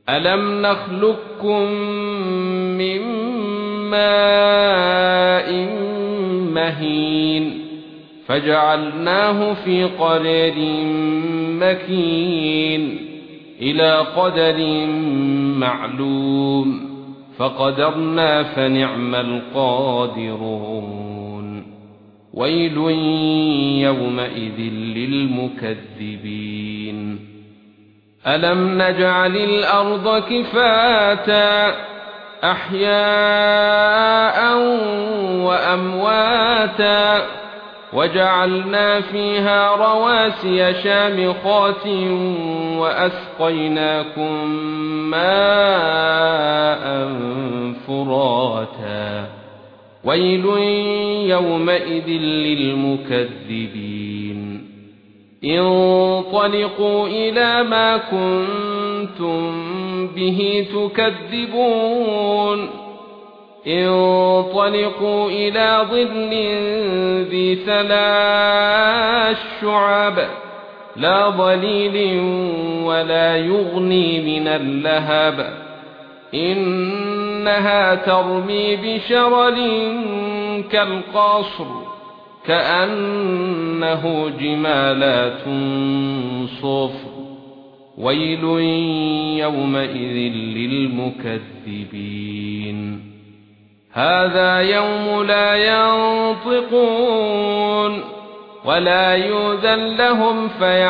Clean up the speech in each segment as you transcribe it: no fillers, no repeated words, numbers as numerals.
ألم نخلقكم من ماء مهين فجعلناه في قرار مكين إلى قدر معلوم فقدرنا فنعم القادرون ويل يومئذ للمكذبين ألم نجعل الأرض كفاتا أحياء وأمواتا وجعلنا فيها رواسي شامخات وأسقيناكم ماء فراتا ويل يومئذ للمكذبين انطلقوا إلى ما كنتم به تكذبون انطلقوا إلى ظل ذي 3 شعب لا ظليل ولا يغني من اللهب إنها ترمي بشرر كالقصر كأنه جمالات صفر ويل يومئذ للمكذبين هذا يوم لا ينطقون ولا يؤذن لهم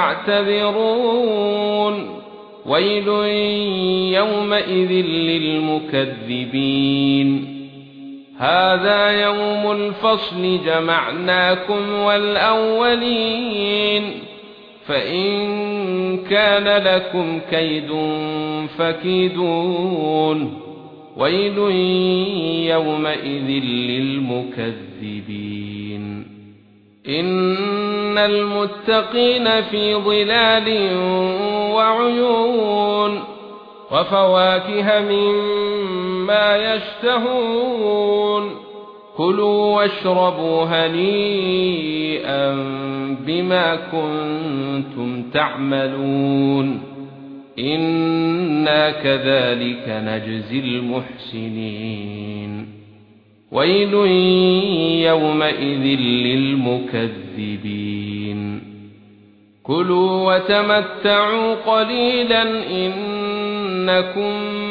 فيعتذرون ويل يومئذ للمكذبين هذا يوم الفصل جمعناكم والأولين فإن كان لكم كيد فكيدون ويل يومئذ للمكذبين إن المتقين في ظلال وعيون وفواكه مما يشتهون كلوا واشربوا هنيئا بما كنتم تعملون إنا كذلك نجزي المحسنين ويل يومئذ للمكذبين كلوا وتمتعوا قليلا إنكم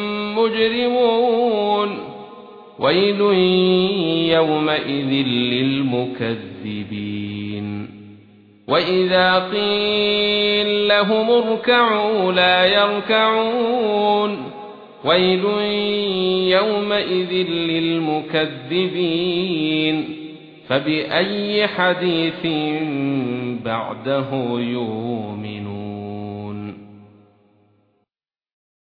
مجرمون ويل يومئذ للمكذبين وإذا قيل لهم اركعوا لا يركعون ويل يومئذ للمكذبين فبأي حديث بعده يؤمنون